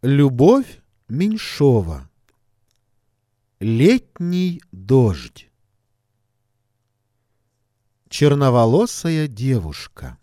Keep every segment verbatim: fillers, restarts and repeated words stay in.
Любовь Меньшова. Летний дождь. Черноволосая девушка.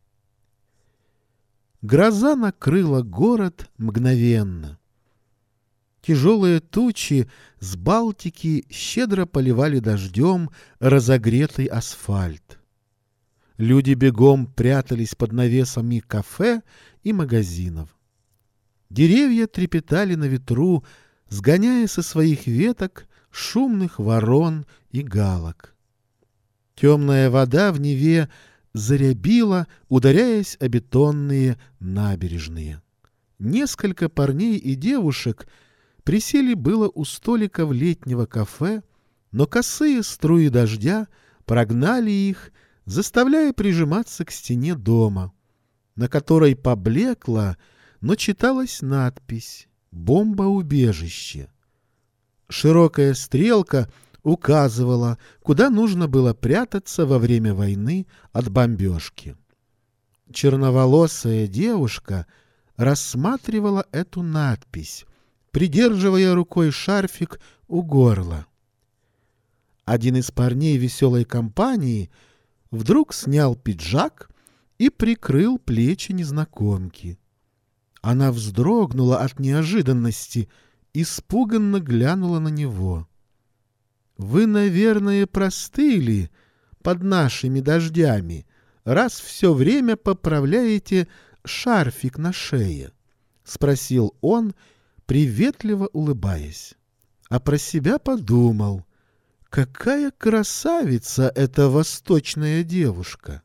Гроза накрыла город мгновенно. Тяжелые тучи с Балтики щедро поливали дождем разогретый асфальт. Люди бегом прятались под навесами кафе и магазинов. Деревья трепетали на ветру, сгоняя со своих веток шумных ворон и галок. Темная вода в Неве зарябила, ударяясь о бетонные набережные. Несколько парней и девушек присели было у столиков летнего кафе, но косые струи дождя прогнали их, заставляя прижиматься к стене дома, на которой поблекла, но читалась надпись «Бомбоубежище». Широкая стрелка указывала, куда нужно было прятаться во время войны от бомбежки. Черноволосая девушка рассматривала эту надпись, придерживая рукой шарфик у горла. Один из парней веселой компании вдруг снял пиджак и прикрыл плечи незнакомки. Она вздрогнула от неожиданности, испуганно глянула на него. «Вы, наверное, простыли под нашими дождями, раз все время поправляете шарфик на шее?» — спросил он, приветливо улыбаясь. А про себя подумал: какая красавица эта восточная девушка!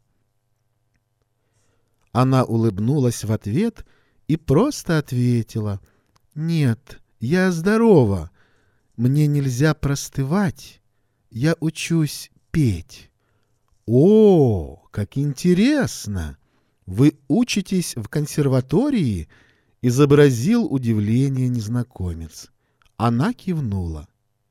Она улыбнулась в ответ и просто ответила: «Нет, я здорова. Мне нельзя простывать. Я учусь петь». «О, как интересно! Вы учитесь в консерватории?» — изобразил удивление незнакомец. Она кивнула.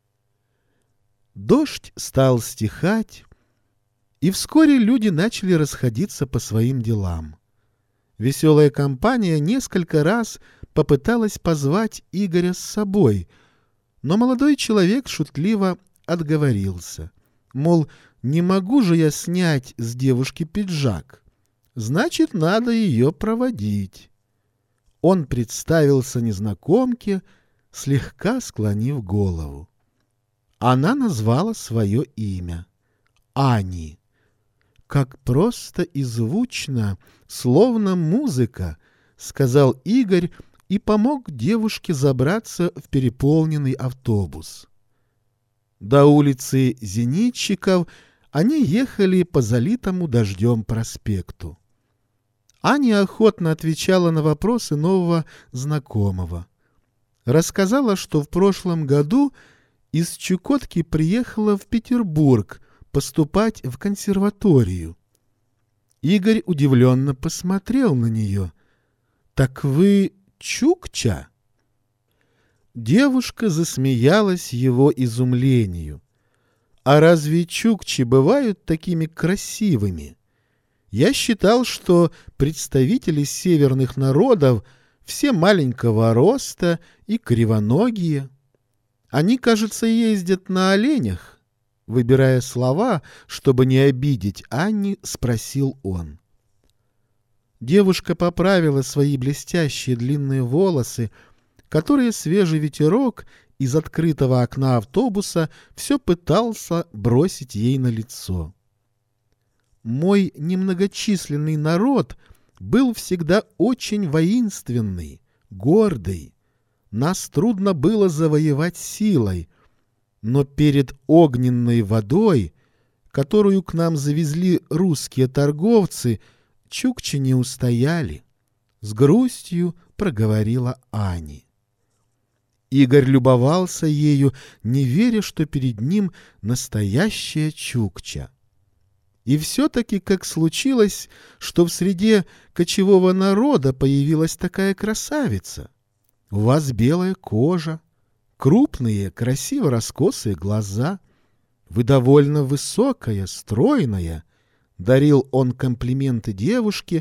Дождь стал стихать, и вскоре люди начали расходиться по своим делам. Веселая компания несколько раз попыталась позвать Игоря с собой, но молодой человек шутливо отговорился. Мол, не могу же я снять с девушки пиджак, значит, надо ее проводить. Он представился незнакомке, слегка склонив голову. Она назвала свое имя — Ани. «Как просто и звучно, словно музыка», — сказал Игорь и помог девушке забраться в переполненный автобус. До улицы Зенитчиков они ехали по залитому дождем проспекту. Аня охотно отвечала на вопросы нового знакомого. Рассказала, что в прошлом году из Чукотки приехала в Петербург поступать в консерваторию. Игорь удивленно посмотрел на нее. «Так вы чукча?» Девушка засмеялась его изумлению. «А разве чукчи бывают такими красивыми? Я считал, что представители северных народов все маленького роста и кривоногие. Они, кажется, ездят на оленях». Выбирая слова, чтобы не обидеть Анни, спросил он. Девушка поправила свои блестящие длинные волосы, которые свежий ветерок из открытого окна автобуса все пытался бросить ей на лицо. «Мой немногочисленный народ был всегда очень воинственный, гордый. Нас трудно было завоевать силой, но перед огненной водой, которую к нам завезли русские торговцы, чукчи не устояли», — с грустью проговорила Ани. Игорь любовался ею, не веря, что перед ним настоящая чукча. И все-таки как случилось, что в среде кочевого народа появилась такая красавица? У вас белая кожа, крупные, красиво раскосые глаза. Вы довольно высокая, стройная. Дарил он комплименты девушке,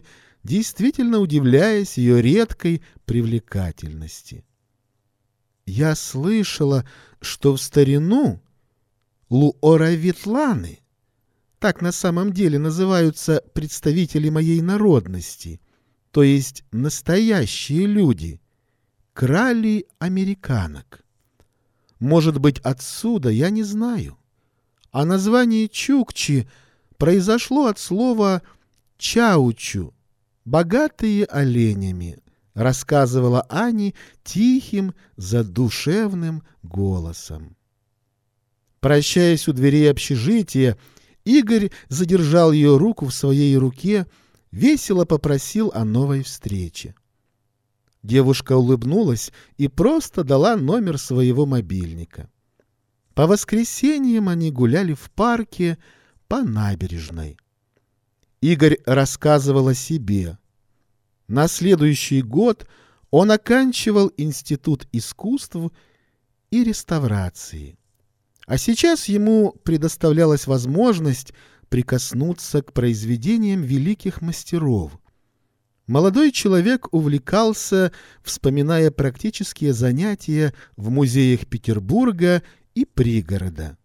действительно удивляясь ее редкой привлекательности. «Я слышала, что в старину луоравитланы, так на самом деле называются представители моей народности, то есть настоящие люди, крали американок. Может быть, отсюда, я не знаю. А название чукчи произошло от слова чаучу, богатые оленями», рассказывала Ани тихим, задушевным голосом. Прощаясь у дверей общежития, Игорь задержал ее руку в своей руке, весело попросил о новой встрече. Девушка улыбнулась и просто дала номер своего мобильника. По воскресеньям они гуляли в парке по набережной. Игорь рассказывал о себе. На следующий год он оканчивал Институт искусств и реставрации. А сейчас ему предоставлялась возможность прикоснуться к произведениям великих мастеров. Молодой человек увлекался, вспоминая практические занятия в музеях Петербурга и пригорода.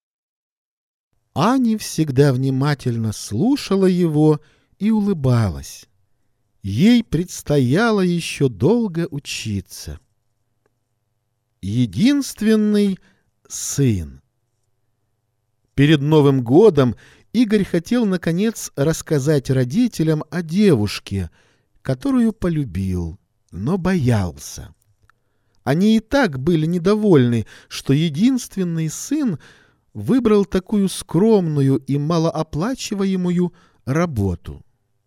Аня всегда внимательно слушала его и улыбалась. Ей предстояло еще долго учиться. Единственный сын. Перед Новым годом Игорь хотел, наконец, рассказать родителям о девушке, которую полюбил, но боялся. Они и так были недовольны, что единственный сын выбрал такую скромную и малооплачиваемую работу.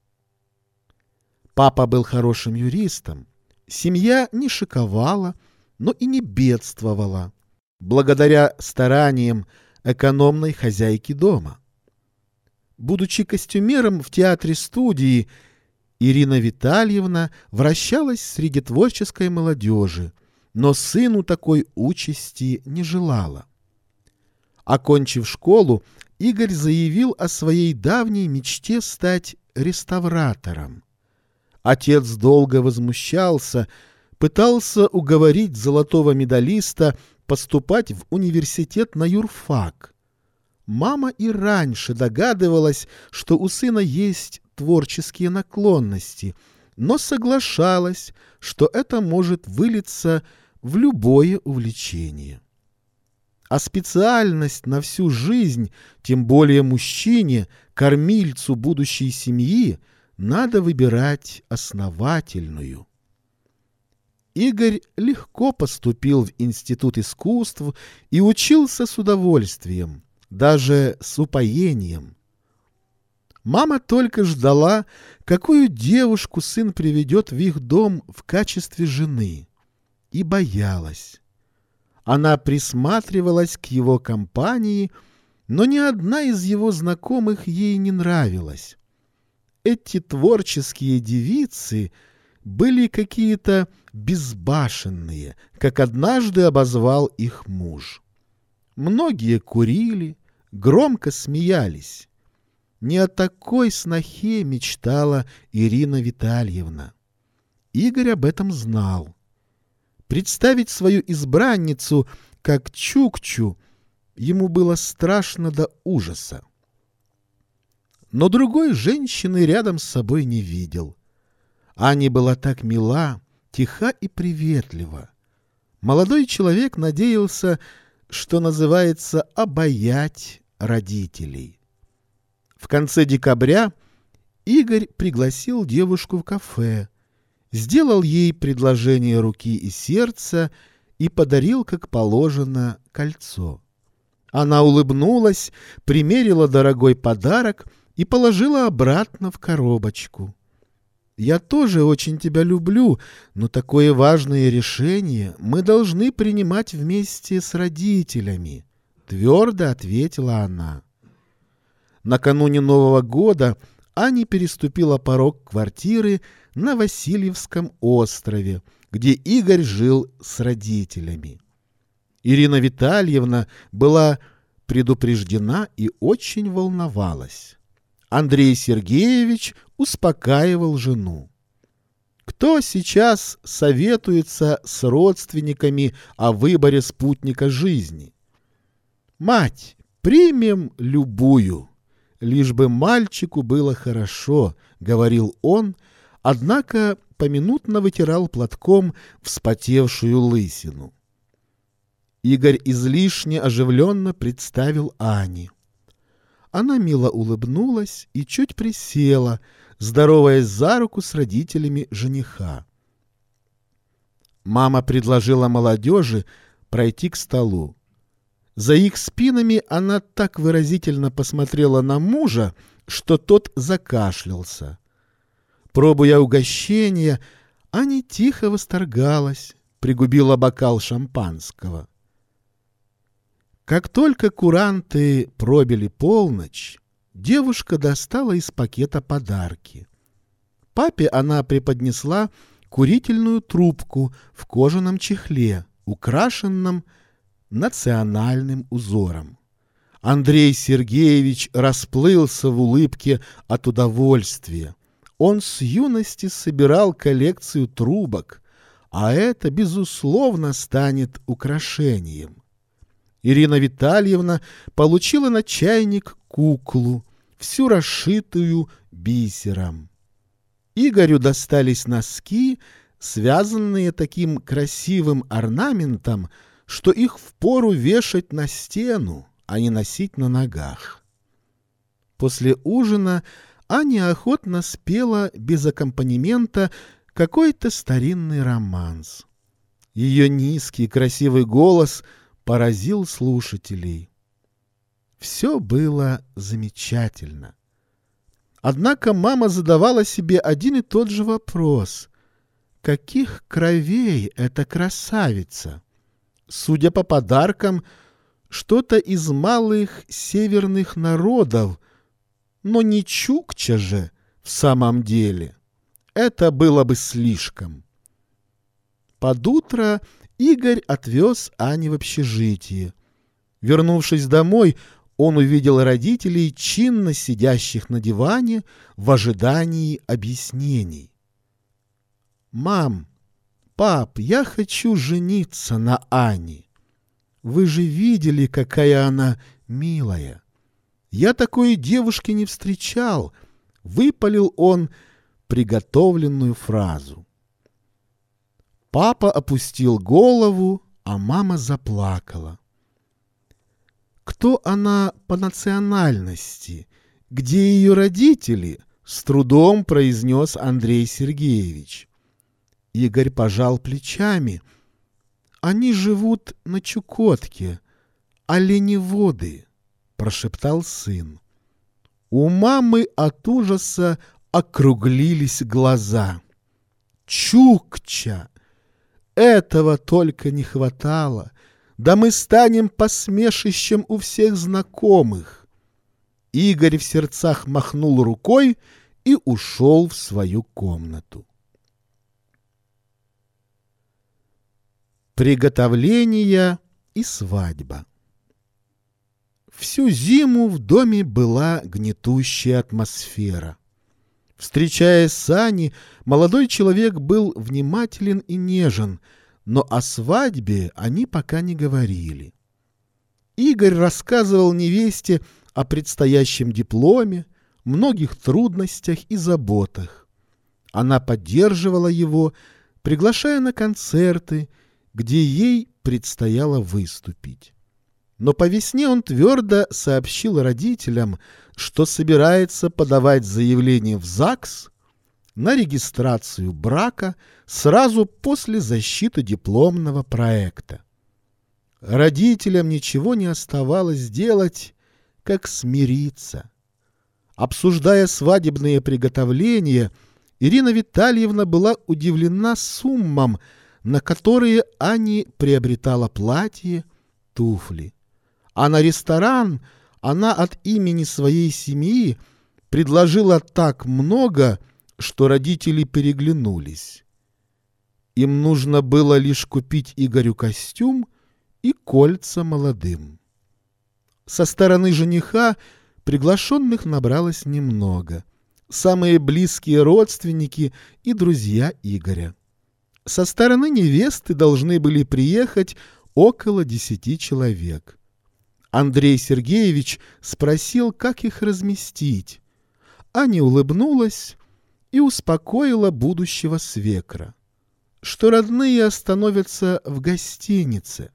Папа был хорошим юристом, семья не шиковала, но и не бедствовала, благодаря стараниям экономной хозяйки дома. Будучи костюмером в театре-студии, Ирина Витальевна вращалась среди творческой молодежи, но сыну такой участи не желала. Окончив школу, Игорь заявил о своей давней мечте стать реставратором. Отец долго возмущался, пытался уговорить золотого медалиста поступать в университет на юрфак. Мама и раньше догадывалась, что у сына есть творческие наклонности, но соглашалась, что это может вылиться в любое увлечение. А специальность на всю жизнь, тем более мужчине, кормильцу будущей семьи, надо выбирать основательную. Игорь легко поступил в Институт искусств и учился с удовольствием, даже с упоением. Мама только ждала, какую девушку сын приведет в их дом в качестве жены, и боялась. Она присматривалась к его компании, но ни одна из его знакомых ей не нравилась. Эти творческие девицы были какие-то безбашенные, как однажды обозвал их муж. Многие курили, громко смеялись. Не о такой снохе мечтала Ирина Витальевна. Игорь об этом знал. Представить свою избранницу как чукчу ему было страшно до ужаса. Но другой женщины рядом с собой не видел. Аня была так мила, тиха и приветлива. Молодой человек надеялся, что называется, обаять родителей. В конце декабря Игорь пригласил девушку в кафе, сделал ей предложение руки и сердца и подарил, как положено, кольцо. Она улыбнулась, примерила дорогой подарок и положила обратно в коробочку. «Я тоже очень тебя люблю, но такое важное решение мы должны принимать вместе с родителями», — твердо ответила она. Накануне Нового года Аня переступила порог квартиры на Васильевском острове, где Игорь жил с родителями. Ирина Витальевна была предупреждена и очень волновалась. Андрей Сергеевич успокаивал жену. Кто сейчас советуется с родственниками о выборе спутника жизни? Мать, примем любую, лишь бы мальчику было хорошо, говорил он, однако поминутно вытирал платком вспотевшую лысину. Игорь излишне оживленно представил Ане. Она мило улыбнулась и чуть присела, здороваясь за руку с родителями жениха. Мама предложила молодежи пройти к столу. За их спинами она так выразительно посмотрела на мужа, что тот закашлялся. Пробуя угощение, Аня тихо восторгалась, пригубила бокал шампанского. Как только куранты пробили полночь, девушка достала из пакета подарки. Папе она преподнесла курительную трубку в кожаном чехле, украшенном национальным узором. Андрей Сергеевич расплылся в улыбке от удовольствия. Он с юности собирал коллекцию трубок, а это, безусловно, станет украшением. Ирина Витальевна получила на чайник куклу, всю расшитую бисером. Игорю достались носки, связанные таким красивым орнаментом, что их впору вешать на стену, а не носить на ногах. После ужина Аня охотно спела без аккомпанемента какой-то старинный романс. Ее низкий красивый голос поразил слушателей. Все было замечательно. Однако мама задавала себе один и тот же вопрос. Каких кровей эта красавица? Судя по подаркам, что-то из малых северных народов, но не чукча же в самом деле. Это было бы слишком. Под утро Игорь отвез Ани в общежитие. Вернувшись домой, он увидел родителей, чинно сидящих на диване в ожидании объяснений. «Мам, пап, я хочу жениться на Ане. Вы же видели, какая она милая. Я такой девушки не встречал», — выпалил он приготовленную фразу. Папа опустил голову, а мама заплакала. «Кто она по национальности? Где ее родители?» — с трудом произнес Андрей Сергеевич. Игорь пожал плечами. «Они живут на Чукотке, оленеводы», — прошептал сын. У мамы от ужаса округлились глаза. «Чукча! Этого только не хватало! Да мы станем посмешищем у всех знакомых!» Игорь в сердцах махнул рукой и ушел в свою комнату. Приготовление и свадьба. Всю зиму в доме была гнетущая атмосфера. Встречаясь с Аней, молодой человек был внимателен и нежен, но о свадьбе они пока не говорили. Игорь рассказывал невесте о предстоящем дипломе, многих трудностях и заботах. Она поддерживала его, приглашая на концерты, где ей предстояло выступить. Но по весне он твердо сообщил родителям, что собирается подавать заявление в ЗАГС на регистрацию брака сразу после защиты дипломного проекта. Родителям ничего не оставалось делать, как смириться. Обсуждая свадебные приготовления, Ирина Витальевна была удивлена суммам, на которые Аня приобретала платье, туфли. А на ресторан она от имени своей семьи предложила так много, что родители переглянулись. Им нужно было лишь купить Игорю костюм и кольца молодым. Со стороны жениха Приглашенных набралось немного. Самые близкие родственники и друзья Игоря. Со стороны невесты должны были приехать около десяти человек. Андрей Сергеевич спросил, как их разместить. Аня улыбнулась и успокоила будущего свекра, что родные остановятся в гостинице.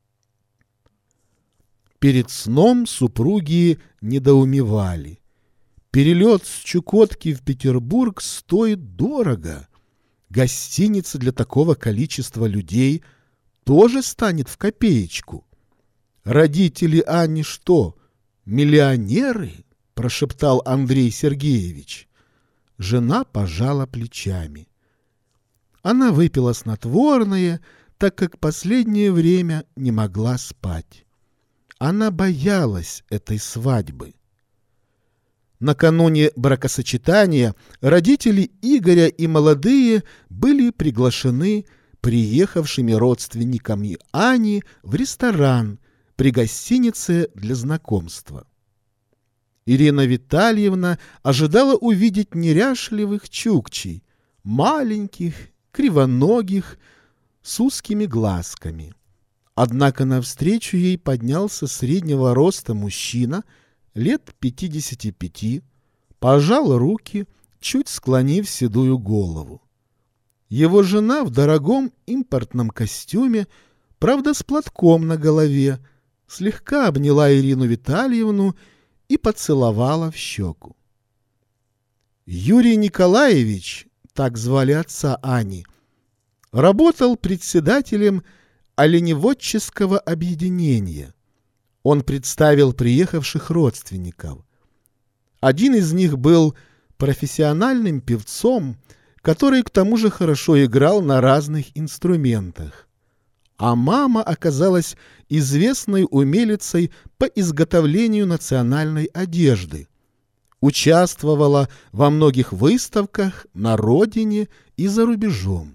Перед сном супруги недоумевали. Перелет с Чукотки в Петербург стоит дорого. Гостиница для такого количества людей тоже станет в копеечку. Родители Ани что, миллионеры? — прошептал Андрей Сергеевич. Жена пожала плечами. Она выпила снотворное, так как последнее время не могла спать. Она боялась этой свадьбы. Накануне бракосочетания родители Игоря и молодые были приглашены приехавшими родственниками Ани в ресторан при гостинице для знакомства. Ирина Витальевна ожидала увидеть неряшливых чукчей, маленьких, кривоногих, с узкими глазками. Однако навстречу ей поднялся среднего роста мужчина, лет пятидесяти пяти, пожал руки, чуть склонив седую голову. Его жена в дорогом импортном костюме, правда с платком на голове, слегка обняла Ирину Витальевну и поцеловала в щеку. Юрий Николаевич, так звали отца Ани, работал председателем оленеводческого объединения. Он представил приехавших родственников. Один из них был профессиональным певцом, который к тому же хорошо играл на разных инструментах. А мама оказалась известной умелицей по изготовлению национальной одежды. Участвовала во многих выставках на родине и за рубежом.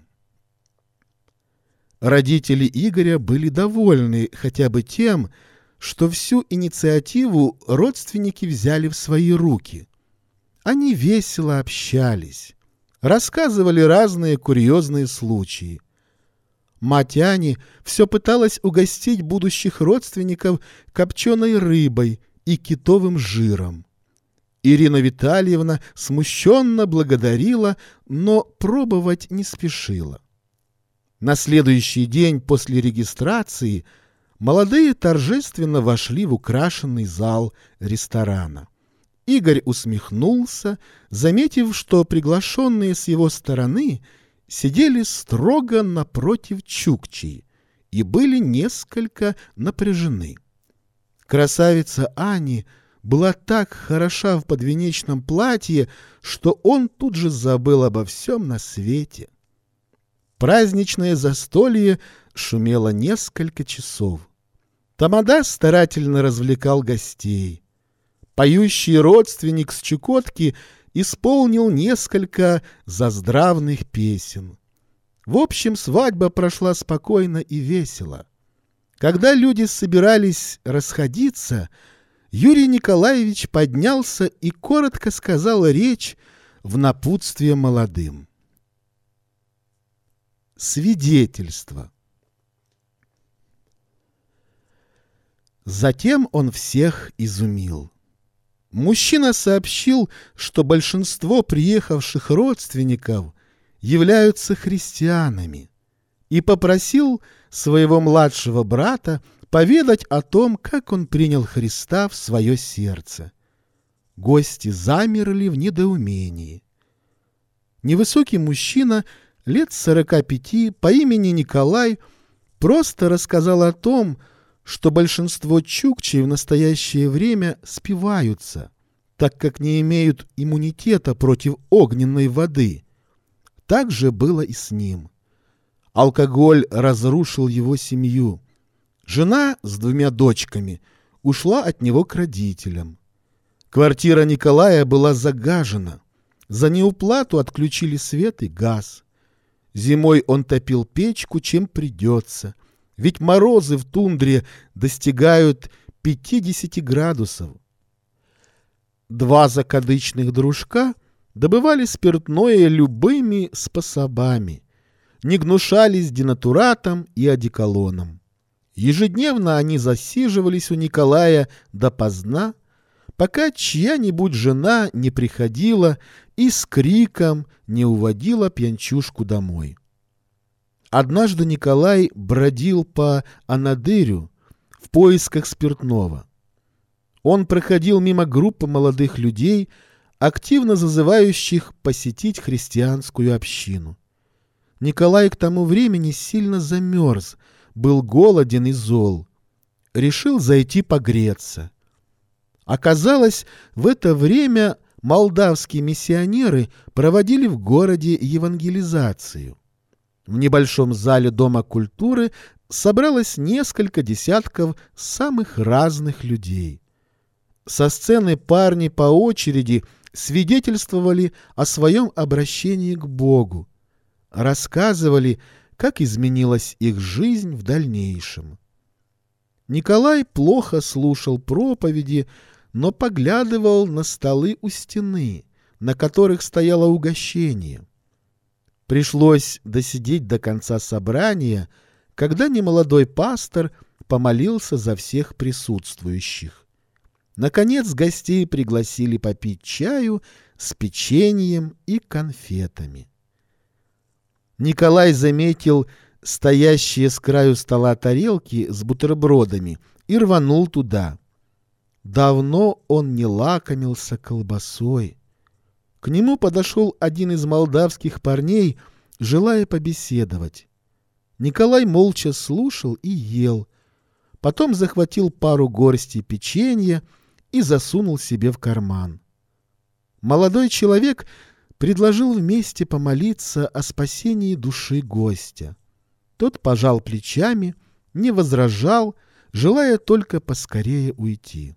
Родители Игоря были довольны хотя бы тем, что всю инициативу родственники взяли в свои руки. Они весело общались, рассказывали разные курьезные случаи. Мать Ани все пыталась угостить будущих родственников копченой рыбой и китовым жиром. Ирина Витальевна смущенно благодарила, но пробовать не спешила. На следующий день после регистрации молодые торжественно вошли в украшенный зал ресторана. Игорь усмехнулся, заметив, что приглашенные с его стороны сидели строго напротив чукчей и были несколько напряжены. Красавица Ани была так хороша в подвенечном платье, что он тут же забыл обо всем на свете. Праздничное застолье шумело несколько часов. Тамада старательно развлекал гостей. Поющий родственник с Чукотки исполнил несколько заздравных песен. В общем, свадьба прошла спокойно и весело. Когда люди собирались расходиться, Юрий Николаевич поднялся и коротко сказал речь в напутствие молодым. Свидетельство. Затем он всех изумил. Мужчина сообщил, что большинство приехавших родственников являются христианами, и попросил своего младшего брата поведать о том, как он принял Христа в свое сердце. Гости замерли в недоумении. Невысокий мужчина лет сорока пяти по имени Николай просто рассказал о том, что большинство чукчей в настоящее время спиваются, так как не имеют иммунитета против огненной воды. Так же было и с ним. Алкоголь разрушил его семью. Жена с двумя дочками ушла от него к родителям. Квартира Николая была загажена. За неуплату отключили свет и газ. Зимой он топил печку, чем придется, ведь морозы в тундре достигают пятидесяти градусов. Два закадычных дружка добывали спиртное любыми способами, не гнушались денатуратом и одеколоном. Ежедневно они засиживались у Николая допоздна, пока чья-нибудь жена не приходила и с криком не уводила пьянчушку домой. Однажды Николай бродил по Анадырю в поисках спиртного. Он проходил мимо группы молодых людей, активно зазывающих посетить христианскую общину. Николай к тому времени сильно замерз, был голоден и зол. Решил зайти погреться. Оказалось, в это время молдавские миссионеры проводили в городе евангелизацию. В небольшом зале Дома культуры собралось несколько десятков самых разных людей. Со сцены парни по очереди свидетельствовали о своем обращении к Богу, рассказывали, как изменилась их жизнь в дальнейшем. Николай плохо слушал проповеди, но поглядывал на столы у стены, на которых стояло угощение. Пришлось досидеть до конца собрания, когда немолодой пастор помолился за всех присутствующих. Наконец гостей пригласили попить чаю с печеньем и конфетами. Николай заметил стоящие с краю стола тарелки с бутербродами и рванул туда. Давно он не лакомился колбасой. К нему подошел один из молдавских парней, желая побеседовать. Николай молча слушал и ел. Потом захватил пару горстей печенья и засунул себе в карман. Молодой человек предложил вместе помолиться о спасении души гостя. Тот пожал плечами, не возражал, желая только поскорее уйти.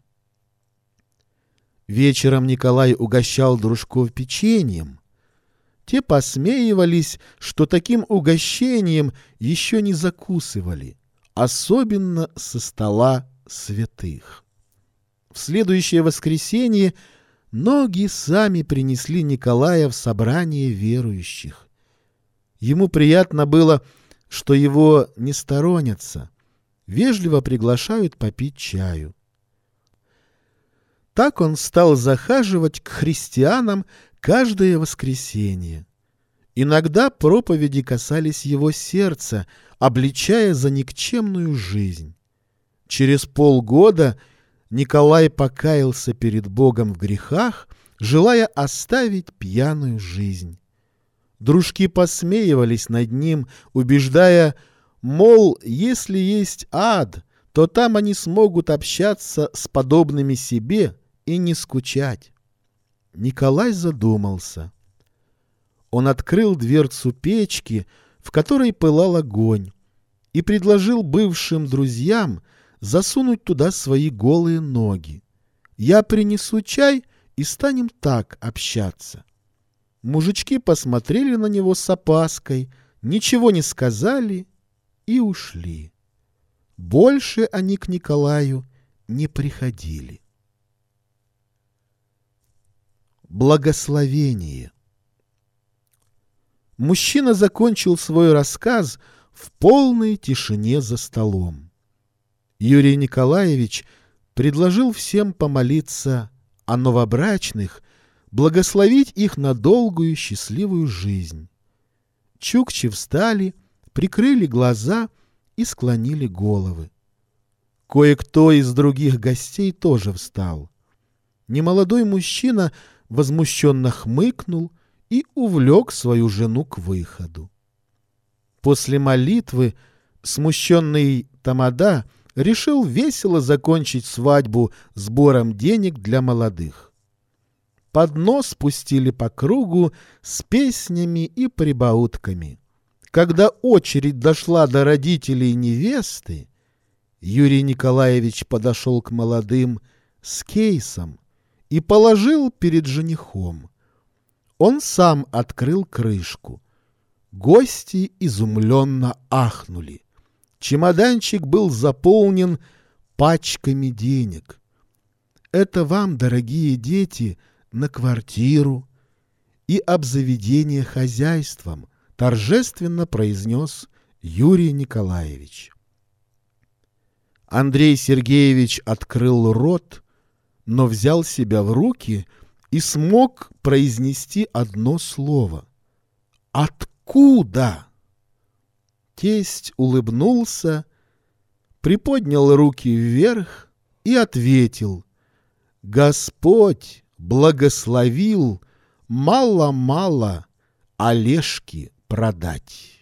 Вечером Николай угощал дружков печеньем. Те посмеивались, что таким угощением еще не закусывали, особенно со стола святых. В следующее воскресенье ноги сами принесли Николая в собрание верующих. Ему приятно было, что его не сторонятся, вежливо приглашают попить чаю. Так он стал захаживать к христианам каждое воскресенье. Иногда проповеди касались его сердца, обличая за никчемную жизнь. Через полгода Николай покаялся перед Богом в грехах, желая оставить пьяную жизнь. Дружки посмеивались над ним, убеждая, мол, если есть ад, то там они смогут общаться с подобными себе и не скучать. Николай задумался. Он открыл дверцу печки, в которой пылал огонь, и предложил бывшим друзьям засунуть туда свои голые ноги. Я принесу чай, и станем так общаться. Мужички посмотрели на него с опаской, ничего не сказали и ушли. Больше они к Николаю не приходили. Благословение. Мужчина закончил свой рассказ в полной тишине за столом. Юрий Николаевич предложил всем помолиться о новобрачных, благословить их на долгую счастливую жизнь. Чукчи встали, прикрыли глаза и склонили головы. Кое-кто из других гостей тоже встал. Немолодой мужчина возмущенно хмыкнул и увлек свою жену к выходу. После молитвы смущенный тамада решил весело закончить свадьбу сбором денег для молодых. Поднос спустили по кругу с песнями и прибаутками. Когда очередь дошла до родителей невесты, Юрий Николаевич подошел к молодым с кейсом и положил перед женихом. Он сам открыл крышку. Гости изумленно ахнули. Чемоданчик был заполнен пачками денег. Это вам, дорогие дети, на квартиру и обзаведение хозяйством, торжественно произнес Юрий Николаевич. Андрей Сергеевич открыл рот, но взял себя в руки и смог произнести одно слово. «Откуда?» Тесть улыбнулся, приподнял руки вверх и ответил: «Господь благословил мало-мало Олежки продать».